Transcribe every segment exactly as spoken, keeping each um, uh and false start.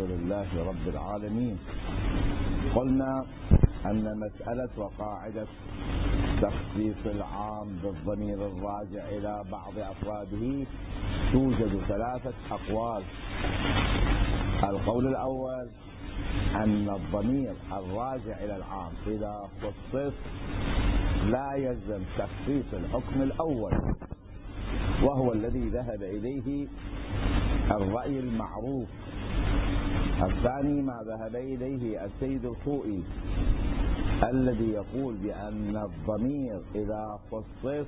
لله رب العالمين. قلنا أن مسألة وقاعدة تخصيص العام بالضمير الراجع إلى بعض أفراده توجد ثلاثة أقوال. القول الأول أن الضمير الراجع إلى العام إذا خصص لا يلزم تخصيص الحكم الأول، وهو الذي ذهب إليه الرأي المعروف. الثاني ما ذهب إليه السيد الخوئي الذي يقول بأن الضمير إذا خصص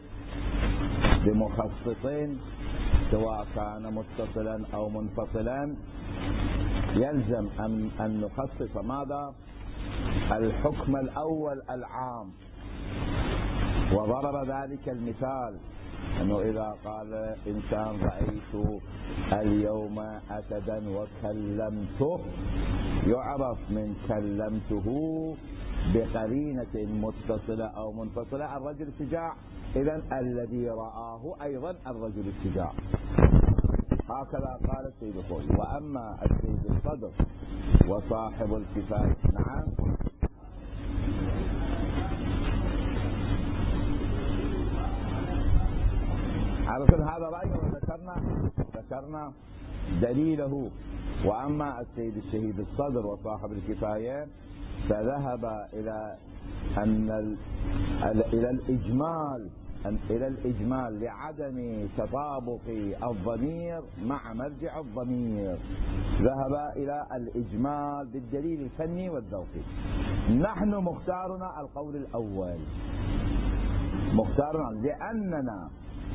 بمخصصين سواء كان متصلا أو منفصلا يلزم أن, أن نخصص ماذا؟ الحكم الأول العام. وضرب ذلك المثال أنه إذا قال إنسان رأيت اليوم أسدا وكلمته، يعرف من كلمته بقرينة متصلة أو منفصلة الرجل الشجاع، إذن الذي رآه أيضا الرجل الشجاع. هكذا قال السيد الخوئي. وأما السيد الصدر وصاحب الكفاية، نعم على كل هذا رأيه وذكرنا ذكرنا دليله. وأما السيد الشهيد الصدر وصاحب الكفاية فذهب إلى أن إلى الإجمال إلى الإجمال لعدم تطابق الضمير مع مرجع الضمير، ذهب إلى الإجمال بالدليل الفني والذوقي. نحن مختارنا القول الأول، مختارنا لأننا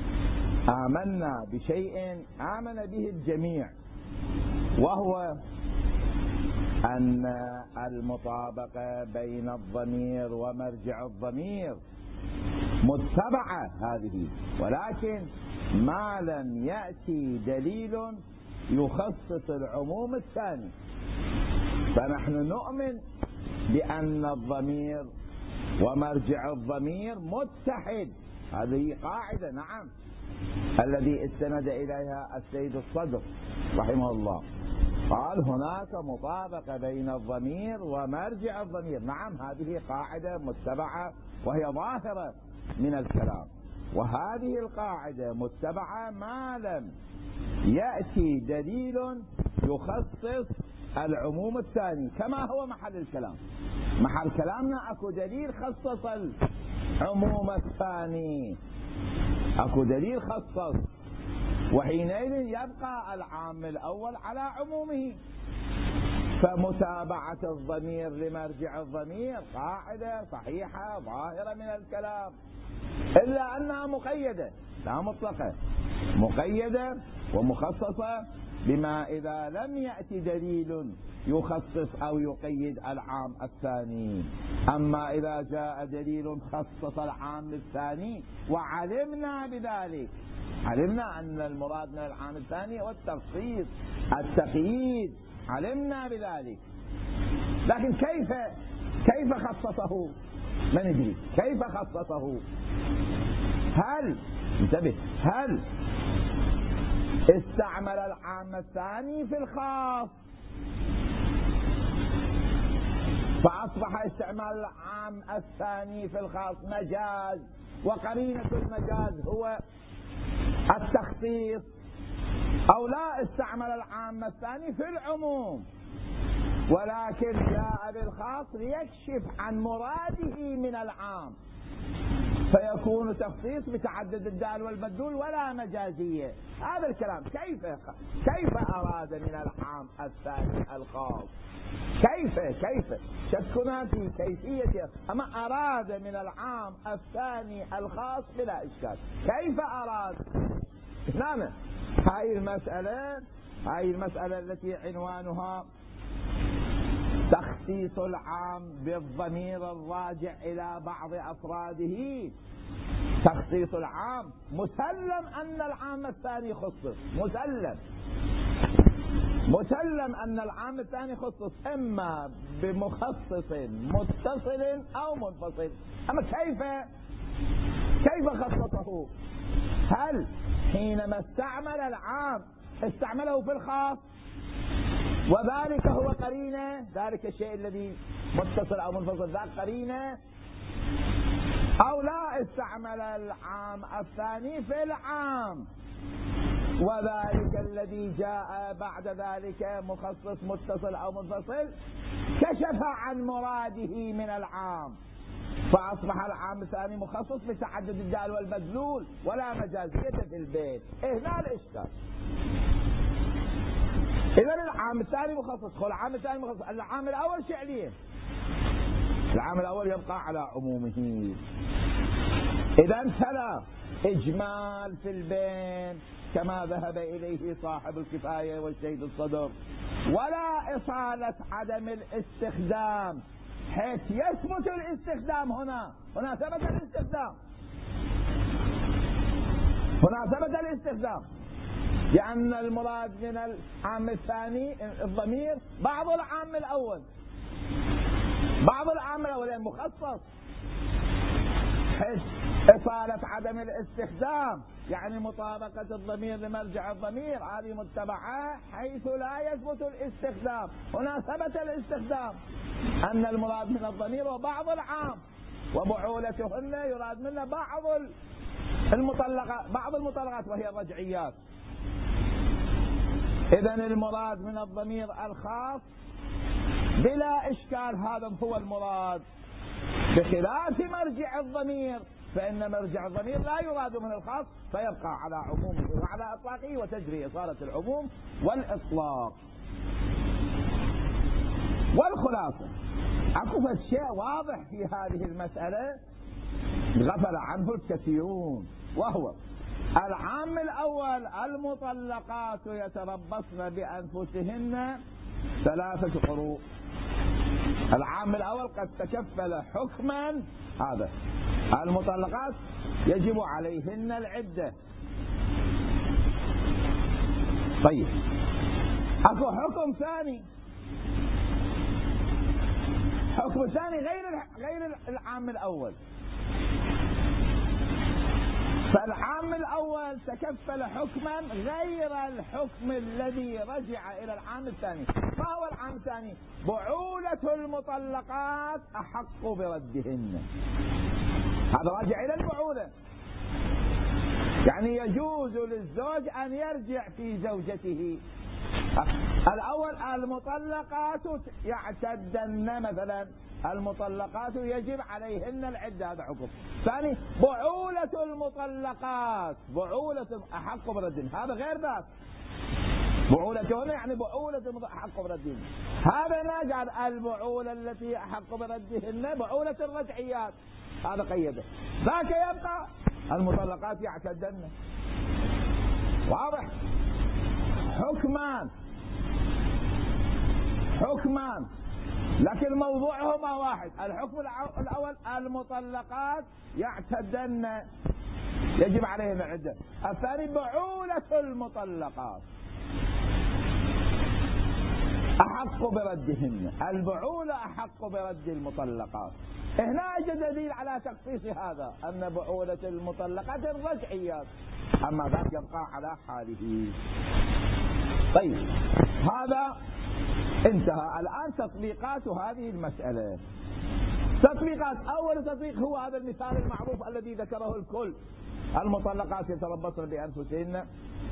آمنا بشيء آمن به الجميع، وهو أن المطابقة بين الضمير ومرجع الضمير متبعة هذه، ولكن ما لم يأتي دليل يخصص العموم الثاني. فنحن نؤمن بأن الضمير ومرجع الضمير متحد، هذه قاعدة نعم الذي استند إليها السيد الصدر رحمه الله، قال هناك مطابقة بين الضمير ومرجع الضمير. نعم هذه قاعدة متبعة وهي ظاهرة من الكلام، وهذه القاعدة متبعة ما لم يأتي دليل يخصص العموم الثاني كما هو محل الكلام. محل كلامنا اكو دليل خصص العموم الثاني، اكو دليل خصص، وحينئذ يبقى العام الأول على عمومه. فمتابعة الضمير لمرجع الضمير قاعدة صحيحة ظاهرة من الكلام، إلا أنها مقيدة لا مطلقة، مقيدة ومخصصة بما إذا لم يأتي دليل يخصص أو يقيد العام الثاني. أما إذا جاء دليل خصص العام الثاني وعلمنا بذلك، علمنا أن المراد من العام الثاني هو التخصيص التقييد، علمنا بذلك، لكن كيف كيف خصصه؟ ما ندري كيف خصصه. هل انتبه هل استعمل العام الثاني في الخاص فأصبح استعمال العام الثاني في الخاص مجاز، وقرينة المجاز هو التخصيص، أو لا استعمل العام الثاني في العموم ولكن جاء بالخاص ليكشف عن مراده من العام، فيكون تخصيص بتعدد الدال والمدلول ولا مجازية. هذا الكلام كيف كيف أراد من العام الثاني الخاص؟ كيف كيف شكنا في كيفية، أما أراد من العام الثاني الخاص بلا إشكال. كيف أراد؟ نعم هاي المسألة هاي المسألة التي عنوانها تخصيص العام بالضمير الراجع إلى بعض أفراده. تخصيص العام مسلم أن العام الثاني خصص، مسلم مسلم أن العام الثاني خصص إما بمخصص متصل أو منفصل. أما كيف كيف خصصه؟ هل حينما استعمل العام استعمله في الخاص وذلك هو قرينة، ذلك الشيء الذي متصل أو منفصل ذاك قرينة. أو لا استعمل العام الثاني في العام، وذلك الذي جاء بعد ذلك مخصص متصل أو منفصل كشف عن مراده من العام، فأصبح العام الثاني مخصص بتعدد الدال والمدلول ولا مجازية في البيت. هنا الإشكال. إذا العام الثاني مخصص، خو العام الثاني مخصص، العام الأول شعليه، العام الأول يبقى على عمومه. إذا فلا إجمال في البين كما ذهب إليه صاحب الكفاية والسيد الصدر، ولا إصالة عدم الاستخدام حيث يثبت الاستخدام. هنا هنا ثبت الاستخدام، هنا ثبت الاستخدام، لأن المراد من العام الثاني الضمير بعض العام الأول، بعض العام الأول مخصص، حيث إصالة عدم الاستخدام يعني مطابقة الضمير لمرجع الضمير هذه متبعة حيث لا يثبت الاستخدام. هنا ثبت الاستخدام، أن المراد من الضمير وبعض العام، وبعولتهن يراد منه بعض المطلقات، بعض المطلقات وهي الرجعيات. إذن المراد من الضمير الخاص بلا إشكال، هذا هو المراد، بخلاف مرجع الضمير، فإن مرجع الضمير لا يراد من الخاص فيبقى على عمومه وعلى إطلاقه، وتجري إصالة العموم والإطلاق. والخلاصة أقف شيء واضح في هذه المسألة غفل عنه الكثيرون، وهو العام الأول المطلقات يتربصن بأنفسهن ثلاثة قروء. العام الأول قد تكفل حكما، هذا المطلقات يجب عليهن العدة. طيب أكو حكم ثاني، حكم ثاني غير غير العام الأول. فالعام الأول تكفل حكما غير الحكم الذي رجع إلى العام الثاني. ما هو العام الثاني؟ بعولة المطلقات أحق بردهن. هذا راجع إلى البعولة، يعني يجوز للزوج أن يرجع في زوجته. الأول المطلقات يعتدن، مثلا المطلقات يجب عليهن العدة، هذا حكم. ثاني بعولة المطلقات، بعولة أحق بردهن، هذا غير ذاك. بعولتهن يعني بعولة أحق بردهن، هذا نجعل البعولة التي أحق بردهن بعولة الرجعيات، هذا قيده. ذاك يبقى المطلقات يعتدن. واضح؟ حكمان حكمان لكن موضوعهما واحد. الحكم الأول المطلقات يعتدن يجب عليهن العدة. الثاني بعولة المطلقات أحق بردهن، البعولة أحق برد المطلقات. هنا أجد دليل على تخصيص هذا، أن بعولة المطلقات الرجعيات، أما ذاك يبقى على حاله. طيب هذا انتهى. الآن تطبيقات هذه المسألة. تطبيقات، أول تطبيق هو هذا المثال المعروف الذي ذكره الكل: المطلقات يتربصن بأنفسهن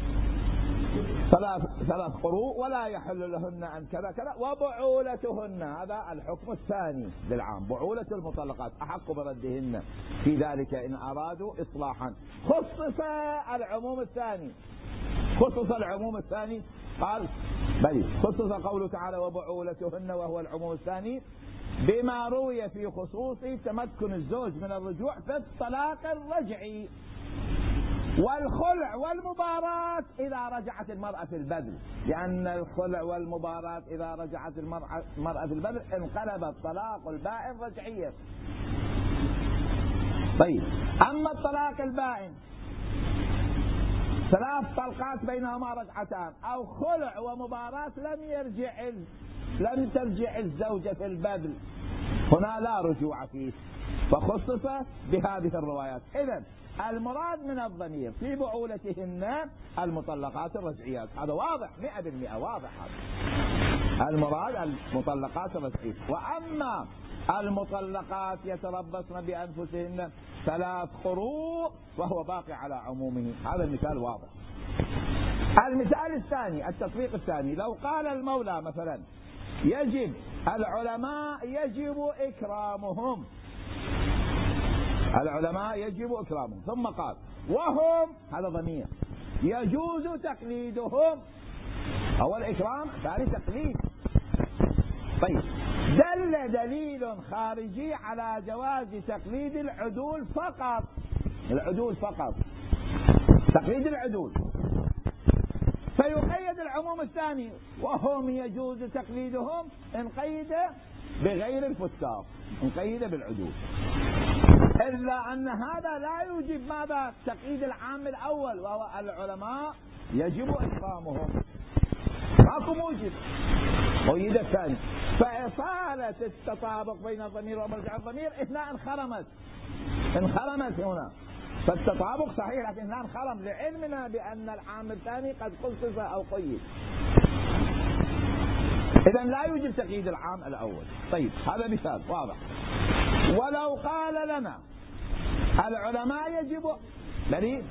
ثلاث ثلاث قروء ولا يحل لهن أن كذا كذا، وبعولتهن، هذا الحكم الثاني للعام، بعولة المطلقات أحق بردهن في ذلك إن أرادوا إصلاحا. خصص العموم الثاني، خصص العموم الثاني قال بل خصص قوله تعالى وبعولتهن، وهو العموم الثاني، بما روي في خصوص تمكن الزوج من الرجوع في الطلاق الرجعي والخلع والمباراة إذا رجعت المرأة في البذل، لأن الخلع والمباراة إذا رجعت المرأة في البذل انقلب الطلاق البائن رجعيا. طيب أما الطلاق البائن ثلاث طلقات بينهما رجعتان أو خلع ومباراة لم يرجع لم ترجع الزوجة في البذل، هنا لا رجوع فيه، فخصص بهذه الروايات. إذن المراد من الضمير في بعولتهن المطلقات الرجعيات، هذا واضح مئة بالمئة واضح هذا. المراد المطلقات الرجعية. وأما المطلقات يتربصن بأنفسهن ثلاث قروء فهو باقي على عمومه. هذا المثال واضح. المثال الثاني، التطبيق الثاني، لو قال المولى مثلا يجب العلماء يجب إكرامهم، العلماء يجب إكرامهم، ثم قال وهم، هذا ضمير، يجوز تقليدهم. أول إكرام، ثاني تقليد. طيب، دل دليل خارجي على جواز تقليد العدول فقط، العدول فقط، تقليد العدول، فيقيد العموم الثاني وهم يجوز تقليدهم إن قيد بغير الفساق، إن قيد بالعدول، إلا أن هذا لا يوجب ماذا؟ تقييد العام الأول وهو العلماء يجب إكرامهم، ماكو موجب. قيد الثاني، فإصالة التطابق بين الضمير ومرجع الضمير هنا انخرمت، انخرمت هنا، فالتطابق صحيح لكن هنا انخرم لعلمنا بأن العام الثاني قد خصص أو قيد، إذا لا يوجب تقييد العام الأول. طيب، هذا مثال واضح. ولو قال لنا العلماء يجب بريء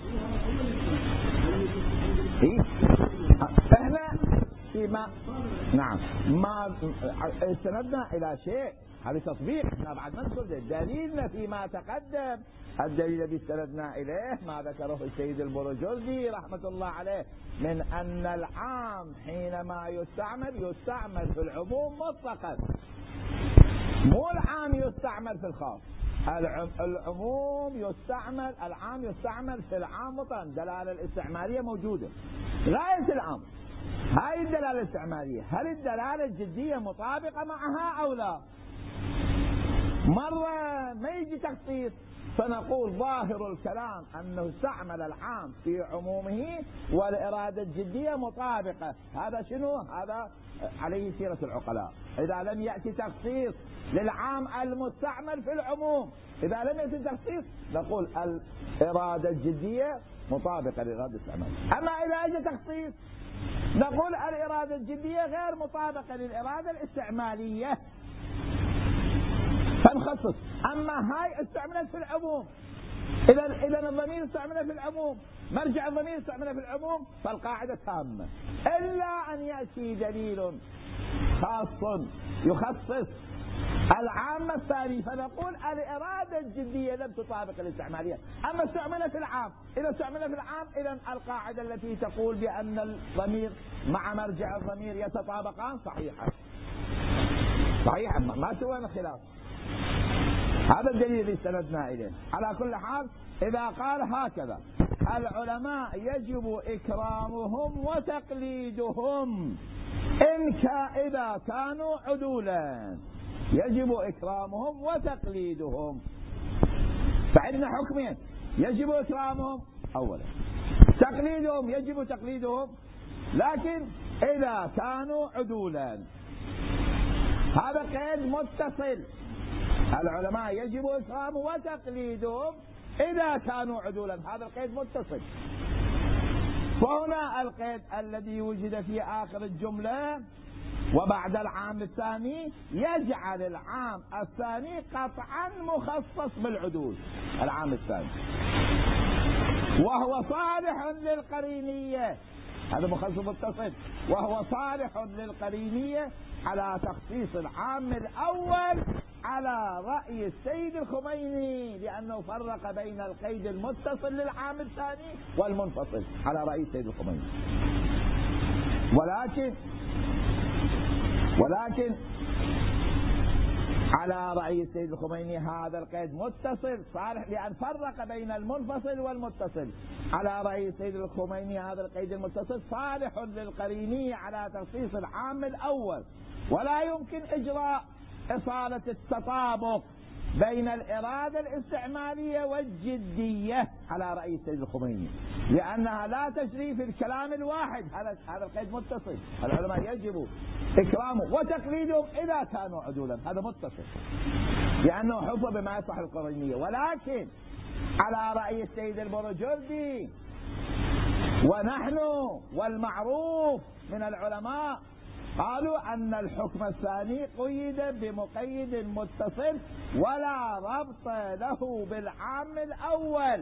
إيه؟ احنا فيما نعم ما استندنا الى شيء، هذا تطبيق، احنا بعد ما نذكر دليلنا فيما تقدم. الدليل الذي استندنا اليه ما ذكره السيد البرجردي رحمه الله عليه من ان العام حينما يستعمل يستعمل في العموم مطلقا، مو العام يستعمل في الخاص. العموم يستعمل، العام يستعمل في العام مطلقا، الدلاله الاستعماليه موجوده غايه الامر. هاي الدلاله الاستعماليه، هل الدلاله الجديه مطابقه معها او لا؟ مره ما يجي تخصيص فنقول ظاهر الكلام انه استعمل العام في عمومه والاراده الجديه مطابقه، هذا شنو؟ هذا عليه سيره العقلاء. اذا لم ياتي تخصيص للعام المستعمل في العموم، اذا لم ياتي تخصيص نقول الاراده الجديه مطابقه للاراده الاستعماليه. اما اذا اجى تخصيص نقول الاراده الجديه غير مطابقه للاراده الاستعماليه فنخصص. اما هاي استعملت في العموم، اذا اذا الضمير استعمل في العموم، مرجع الضمير استعمل في العموم، فالقاعده تامه، الا ان ياتي دليل خاص يخصص العام الثاني فنقول الاراده الجديه لم تطابق الاستعماليه. اما استعمل في العام، اذا استعمل في العام اذا القاعده التي تقول بان الضمير مع مرجع الضمير يتطابقان صحيحه، صحيحه ما سوينا خلاف. هذا الدليل الذي استندنا اليه. على كل حال اذا قال هكذا العلماء يجب اكرامهم وتقليدهم ان اذا كانوا عدولا، يجب اكرامهم وتقليدهم، فعندنا حكمين، يجب اكرامهم اولا، تقليدهم يجب تقليدهم لكن اذا كانوا عدولا. هذا قيد متصل، العلماء يجب اكرامهم وتقليدهم اذا كانوا عدولا، هذا القيد متصل. فهنا القيد الذي وجد في اخر الجمله وبعد العام الثاني يجعل العام الثاني قطعا مخصص بالعدول، العام الثاني، وهو صالح للقرينية، هذا مخصص متصل، وهو صالح للقرينية على تخصيص العام الأول على رأي السيد الخميني، لأنه فرق بين القيد المتصل للعام الثاني والمنفصل على رأي السيد الخميني. ولكن ولكن على رأي السيد الخميني هذا القيد متصل صالح لأن فرق بين المنفصل والمتصل. على رأي السيد الخميني هذا القيد المتصل صالح للقرينية على تخصيص العام الأول، ولا يمكن إجراء إصالة التطابق بين الإرادة الاستعمالية والجدية على رأي السيد الخميني، لأنها لا تجري في الكلام الواحد. هذا هذا القيد متصل، العلماء يجب إكرامه وتقليدهم إذا كانوا عدولا، هذا متصل لأنه حفظ بما يصلح القرينية. ولكن على رأي السيد البرجردي ونحن والمعروف من العلماء قالوا أن الحكم الثاني قيد بمقيد متصل ولا ربط له بالعام الأول.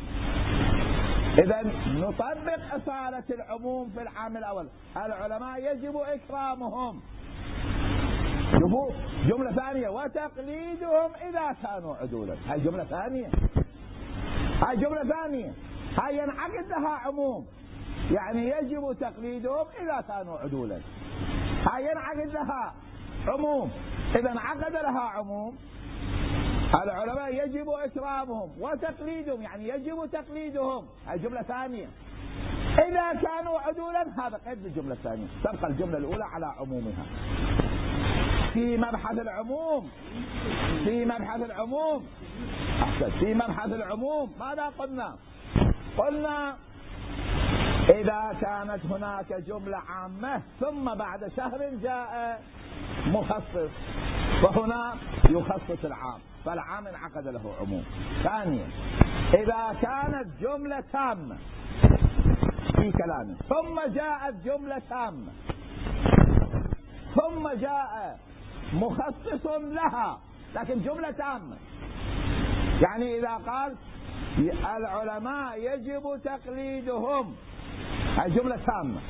إذا نطبق أصالة العموم في العام الأول. العلماء يجب إكرامهم. شوفوا جملة ثانية وتقليدهم إذا كانوا عدولا. هاي جملة ثانية، هاي جملة ثانية، هاي ينعقد لها عموم، يعني يجب تقليدهم إذا كانوا عدولا. هاي ينعقد لها عموم، إذا انعقد لها عموم العلماء يجب إكرامهم وتقليدهم، يعني يجب تقليدهم. هاي جملة ثانية. إذا كانوا عدولا هذا قيد الجملة الثانية، تبقى الجملة الأولى على عمومها. في مبحث العموم في مبحث العموم في مبحث العموم ماذا قلنا؟ قلنا إذا كانت هناك جملة عامة ثم بعد شهر جاء مخصص فهنا يخصص العام، فالعام انعقد له عموم. ثانيا إذا كانت جملة تامة في كلامه ثم جاءت جملة تامة ثم جاء مخصص لها لكن جملة تامة، يعني إذا قال العلماء يجب تقليدهم هذه جملة تامة،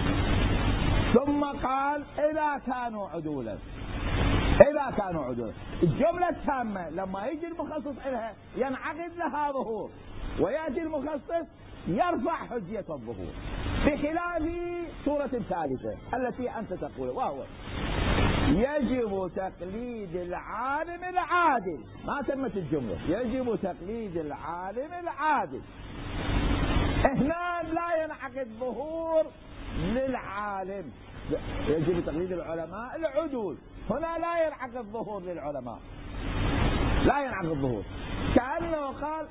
ثم قال إذا كانوا عدولا إذا كانوا عدولا. الجملة التامة لما يجي المخصص لها ينعقد لها ظهور، ويأتي المخصص يرفع حجية الظهور، بخلاف صورة ثالثة التي أنت تقول، وهو يجب تقليد العالم العادل. ما تمت الجملة، يجب تقليد العالم العادل. هنا لا ينعقد ظهور للعالم، يجب تقليد العلماء العدول. هنا لا ينعقد ظهور للعلماء، لا ينعقد ظهور، كأنه قال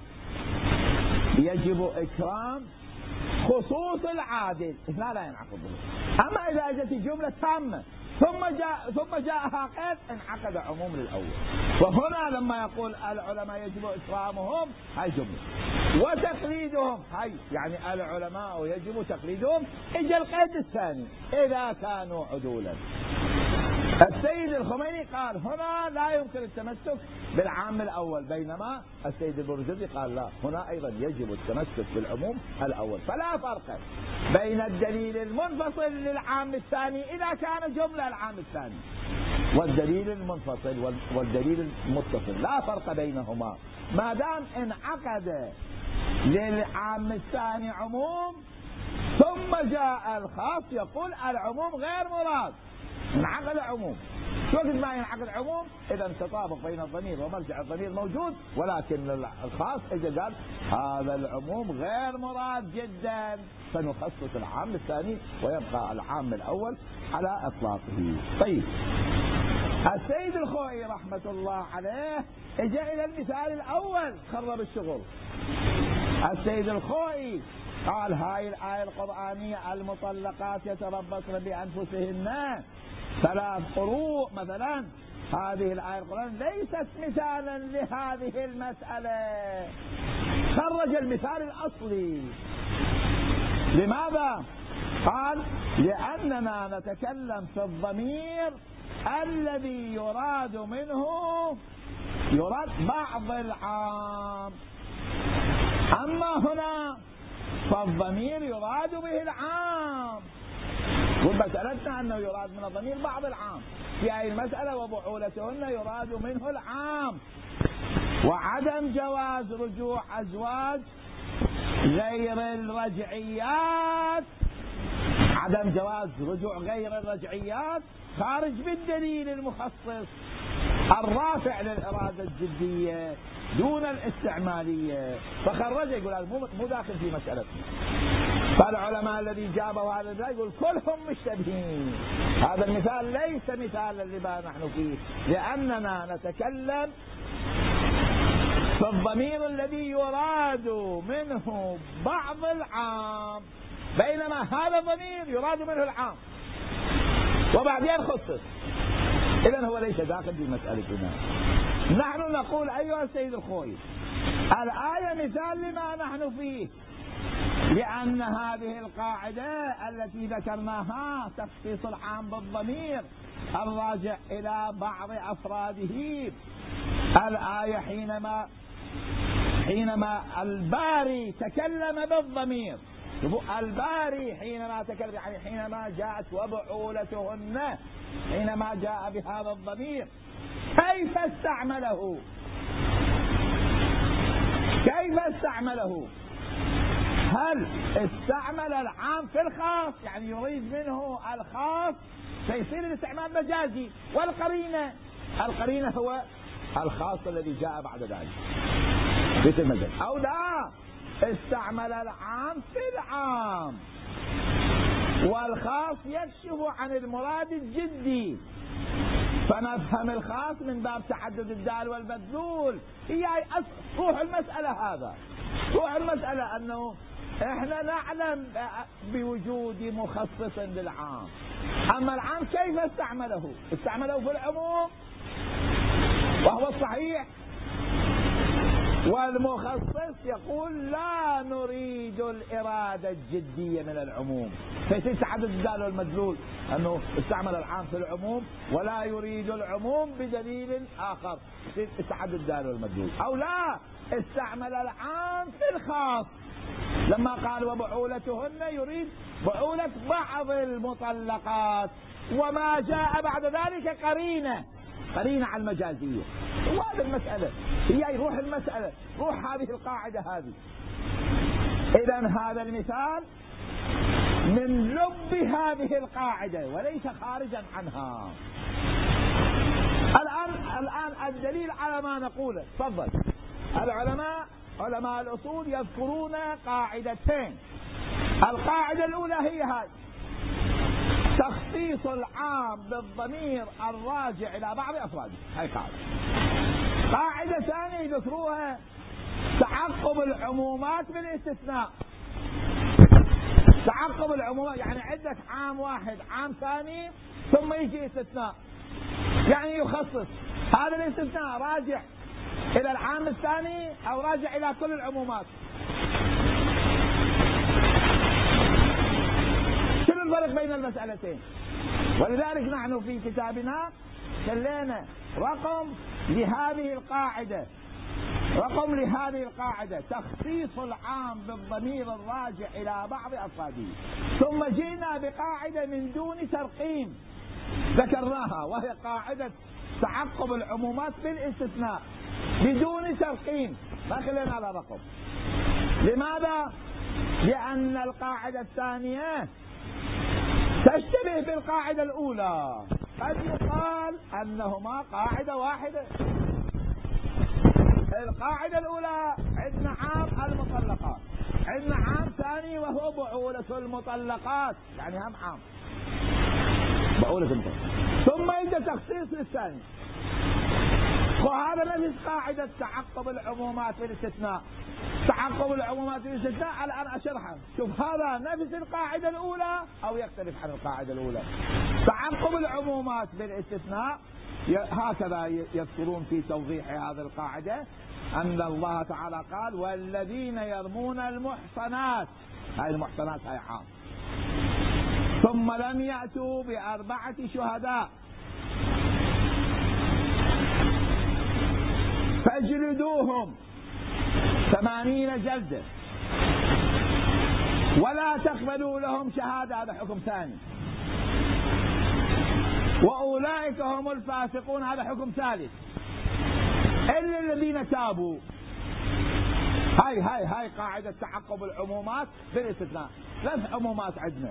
يجب إكرام خصوص العادل. هنا لا ينعقد ظهور. أما إذا أجت الجملة تامة ثم جاء ثم جاءها قيد انعقد عموم للأول. وهنا لما يقول العلماء يجب إكرامهم هاي جملة وتقليدهم، هاي يعني العلماء يجب تقليدهم. اجى القيد الثاني إذا كانوا عدولا. السيد الخميني قال هنا لا يمكن التمسك بالعام الأول، بينما السيد البرجزي قال لا، هنا أيضا يجب التمسك بالعموم الأول. فلا فرق بين الدليل المنفصل للعام الثاني إذا كان جملة العام الثاني والدليل المنفصل والدليل المتصل، لا فرق بينهما ما دام انعقد للعام الثاني عموم ثم جاء الخاص يقول العموم غير مراد، انعقد عموم. شو وقت ما ينعقد عموم اذا تطابق بين الضمير ومرجع الضمير موجود، ولكن الخاص اذا قال هذا العموم غير مراد جدا فنخصص العام الثاني ويبقى العام الاول على اطلاقه. طيب السيد الخوئي رحمه الله عليه اجى الى المثال الاول خرب الشغل. السيد الخوئي قال هاي الآية القرآنية المطلقات يتربصن بأنفسهن ثلاث قروء مثلا، هذه الآية القرآنية ليست مثالا لهذه المسألة، خرج المثال الأصلي. لماذا؟ قال لأننا نتكلم في الضمير الذي يراد منه يراد بعض العام، أما هنا فالضمير يراد به العام، والمسألتنا أنه يراد من الضمير بعض العام في هذه المسألة، وبعولتهن يراد منه العام. وعدم جواز رجوع أزواج غير الرجعيات، عدم جواز رجوع غير الرجعيات خارج بالدليل المخصص الرافع للإرادة الجدية دون الاستعمالية، فخرج يقول هذا مو داخل في مسألتنا. فالعلماء الذي جابوا هذا المثال يقول كلهم مشتبهين، هذا المثال ليس مثالا لما نحن فيه، لأننا نتكلم في الضمير الذي يراد منه بعض العام، بينما هذا الضمير يراد منه العام وبعدين خصص، إذن هو ليس داخل في مسألتنا. نحن نقول أيها السيد الخوئي الآية مثال لما نحن فيه، لأن هذه القاعدة التي ذكرناها تخصيص العام بالضمير الراجع إلى بعض أفراده، الآية حينما حينما الباري تكلم بالضمير، الباري حينما تكلم يعني حينما جاءت وبعولتهن، حينما جاء بهذا الضمير كيف استعمله؟ كيف استعمله؟ هل استعمل العام في الخاص، يعني يريد منه الخاص فيصير الاستعمال مجازي، والقرينة القرينة هو الخاص الذي جاء بعد ذلك في المجاز، أو لا استعمل العام في العام والخاص يكشف عن المراد الجدي، فنفهم الخاص من باب تعدد الدال والمدلول. هي روح المسألة، هذا روح المسألة، أنه احنا نعلم بوجود مخصص للعام، أما العام كيف استعمله؟ استعمله في العموم وهو الصحيح، والمخصص يقول لا نريد الإرادة الجدية من العموم، فيصير تعدد الدال والمدلول أنه استعمل العام في العموم ولا يريد العموم بدليل آخر، يصير تعدد الدال والمدلول. أو لا استعمل العام في الخاص، لما قال وبعولتهن يريد بعولة بعض المطلقات، وما جاء بعد ذلك قرينة قرينة على المجازية. وهذه المسألة هي روح المسألة، روح هذه القاعدة هذه. إذن هذا المثال من لب هذه القاعدة وليس خارجا عنها. الآن الآن الدليل على ما نقوله. تفضل. العلماء علماء الأصول يذكرون قاعدتين. القاعدة الأولى هي هذه: تخصيص العام بالضمير الراجع إلى بعض أفراده. هاي قاعدة. قاعدة ثانية يذكروها تعقب العمومات بالاستثناء. تعقب العمومات يعني عندك عام واحد، عام ثاني، ثم يجي استثناء، يعني يخصص. هذا الاستثناء راجع إلى العام الثاني أو راجع إلى كل العمومات. شنو الفرق بين المسألتين؟ ولذلك نحن في كتابنا خلينا رقم لهذه القاعدة، رقم لهذه القاعدة تخصيص العام بالضمير الراجع إلى بعض أفراده. ثم جئنا بقاعدة من دون ترقيم ذكرناها، وهي قاعدة تعقب العمومات بالاستثناء بدون ترقيم، ما خلينا على رقم. لماذا؟ لأن القاعدة الثانية تشتبه بالقاعدة الأولى، قد يقال أنهما قاعدة واحدة. القاعدة الأولى عندنا عام المطلقات، عندنا عام ثاني وهو بعولة المطلقات، يعني هم عام بعولة المطلقات، ثم يجي تخصيص للثاني. وهذا نفس قاعدة تعقب العمومات بالاستثناء. تعقب العمومات بالاستثناء الآن أشرحها. شوف هذا نفس القاعدة الأولى أو يختلف عن القاعدة الأولى. تعقب العمومات بالاستثناء هكذا يذكرون في توضيح هذه القاعدة أن الله تعالى قال والذين يرمون المحصنات، هاي المحصنات هاي عام، ثم لم يأتوا بأربعة شهداء فاجلدوهم ثمانين جلدة ولا تقبلوا لهم شهادة، هذا حكم ثاني. وأولئك هم الفاسقون، هذا حكم ثالث. إلا الذين تابوا. هاي هاي هاي قاعدة تعقب العمومات بالاستثناء. ثلاث عمومات عندنا: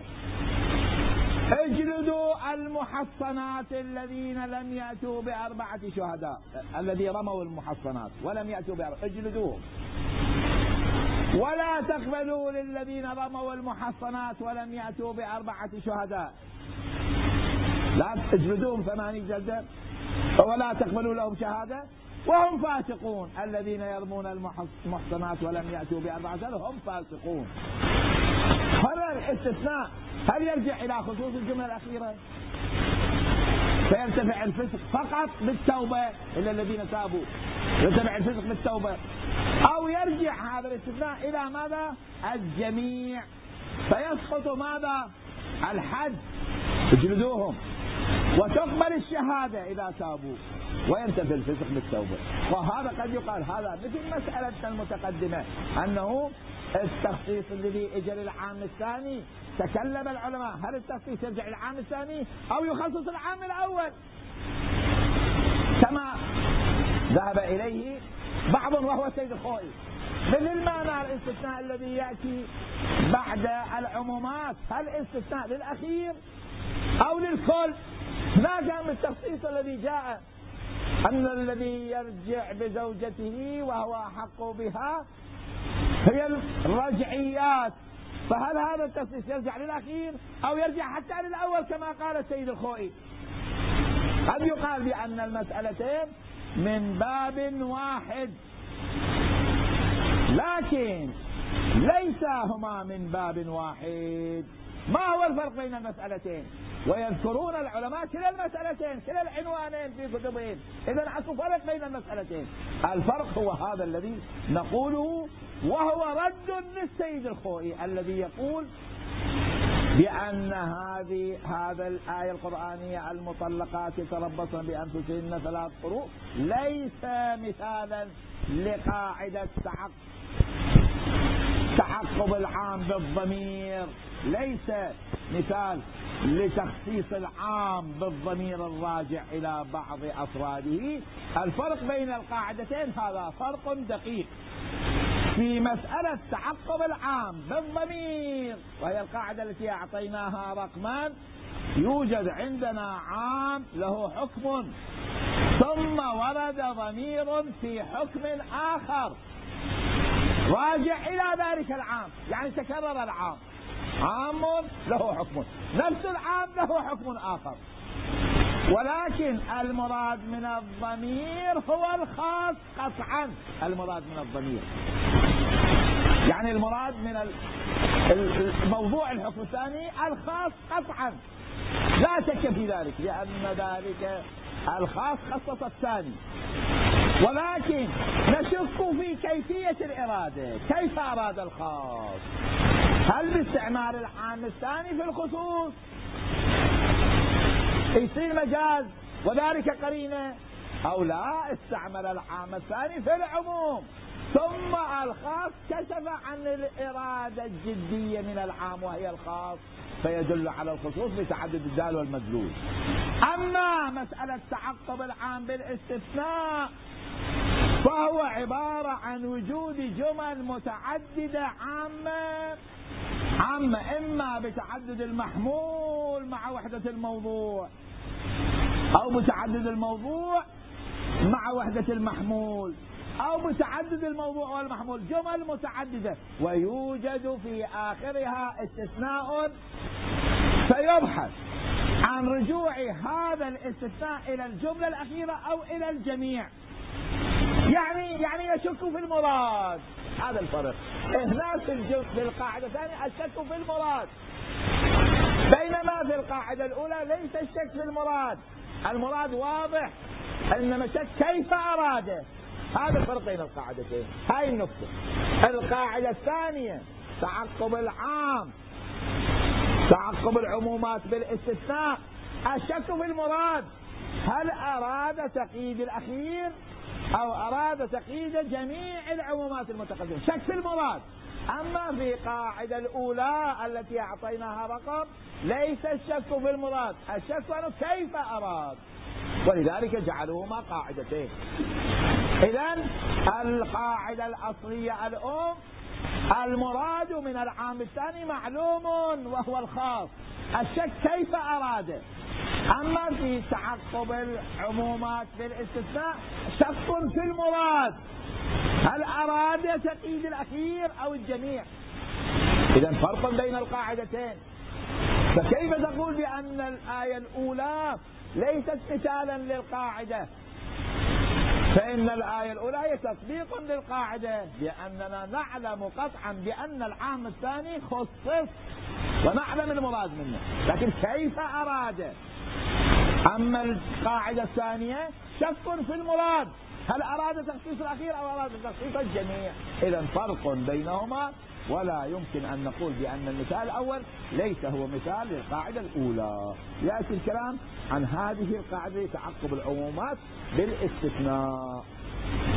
اجلدوا المحصنات الذين لم يأتوا بأربعة شهداء، الذي رموا المحصنات ولم يأتوا بأربعة، اجلدوهم. ولا تقبلوا للذين رموا المحصنات ولم يأتوا بأربعة شهداء، لا اجلدوهم ثمانين جلدة ولا تقبلوا لهم شهادة وهم فاسقون. الذين يرمون المحصنات ولم يأتوا بأربعة شهداء هم فاسقون. هذا الاستثناء هل يرجع إلى خصوص الجملة الأخيرة؟ فيرتفع الفسق فقط بالتوبة، إلا الذين تابوا يرتفع الفسق بالتوبة، أو يرجع هذا الاستثناء إلى ماذا؟ الجميع، فيسقط ماذا؟ الحد، اجلدوهم، وتقبل الشهادة إذا تابوا وينتفي الفسق بالتوبة. وهذا قد يقال هذا مثل مسألة المتقدمة أنه التخصيص الذي اجى للعام الثاني، تكلم العلماء هل التخصيص يرجع للعام الثاني أو يخصص العام الأول، كما ذهب إليه بعض وهو السيد الخوئي. مثل ما نرى الاستثناء الذي يأتي بعد العمومات، هل استثناء للأخير أو للكل؟ ما كان التخصيص الذي جاء أن الذي يرجع بزوجته وهو أحق بها هي الرجعيات، فهل هذا التخصيص يرجع للأخير أو يرجع حتى للأول كما قال السيد الخوئي؟ قد يقال بأن المسألتين من باب واحد، لكن ليس هما من باب واحد. ما هو الفرق بين المسألتين؟ ويذكرون العلماء كلا المسألتين كلا العنوانين في كتبهم، إذا أكو فرق بين المسألتين. الفرق هو هذا الذي نقوله، وهو رد للسيد الخوئي الذي يقول بأن هذه هذا الآية القرآنية المطلقات يتربصن بأنفسهن ثلاث قروء ليس مثالا لقاعدة تعقب العام بالضمير، ليس مثال لتخصيص العام بالضمير الراجع إلى بعض أفراده. الفرق بين القاعدتين هذا فرق دقيق. في مسألة تعقب العام بالضمير، وهي القاعدة التي أعطيناها رقما، يوجد عندنا عام له حكم ثم ورد ضمير في حكم آخر راجع إلى ذلك العام، يعني تكرر العام، عام له حكم، نفس العام له حكم آخر، ولكن المراد من الضمير هو الخاص قطعا. المراد من الضمير يعني المراد من الموضوع الحكم الثاني الخاص قطعا، لا شك في ذلك، لأن ذلك الخاص خصص الثاني. ولكن نشك في كيفية الإرادة، كيف أراد الخاص؟ هل باستعمال العام الثاني في الخصوص يصير مجاز وذلك قرينة، أو لا استعمل العام الثاني في العموم ثم الخاص كشف عن الإرادة الجدية من العام وهي الخاص، فيدل على الخصوص بتعدد الدال والمدلول. أما مسألة تعقب العام بالاستثناء فهو عبارة عن وجود جمل متعددة عامة عامة إما بتعدد المحمول مع وحدة الموضوع، أو بتعدد الموضوع مع وحدة المحمول، أو بتعدد الموضوع والمحمول، جمل متعددة، ويوجد في آخرها استثناء، فيبحث عن رجوع هذا الاستثناء إلى الجملة الأخيرة أو إلى الجميع، يعني يعني يشك في المراد. هذا الفرق. هنا في القاعدة الثانية الشك في المراد، بينما في القاعدة الأولى ليس الشك في المراد، المراد واضح، إنما الشك كيف أراده. هذا الفرق بين القاعدتين، هاي النقطة. القاعدة الثانية تعقب العام، تعقب العمومات بالاستثناء، الشك في المراد، هل أراد تقييد الأخير أو أراد تقييد جميع العمومات المتقدمة، شك في المراد. أما في القاعدة الأولى التي أعطيناها رقم ليس الشك في المراد، الشك أنه كيف أراد، ولذلك جعلوهما قاعدتين. إذن القاعدة الأصلية الأم المراد من العام الثاني معلوم وهو الخاص، الشك كيف أراد. أما في تعقب العمومات بالاستثناء شك في المراد، هل أراد تقييد الأخير أو الجميع. إذن فرق بين القاعدتين. فكيف تقول بأن الآية الأولى ليست مثالا للقاعدة؟ فإن الآية الأولى هي تطبيق للقاعدة، لأننا نعلم قطعا بأن العام الثاني خصص ونعلم المراد منه، لكن كيف أراد. أما القاعدة الثانية شك في المراد، هل أراد تخصيص الأخير أو أراد تخصيص الجميع؟ إذا فرق بينهما، ولا يمكن أن نقول بأن المثال الأول ليس هو مثال للقاعدة الأولى. يأتي الكلام عن هذه القاعدة تعقب العمومات بالاستثناء.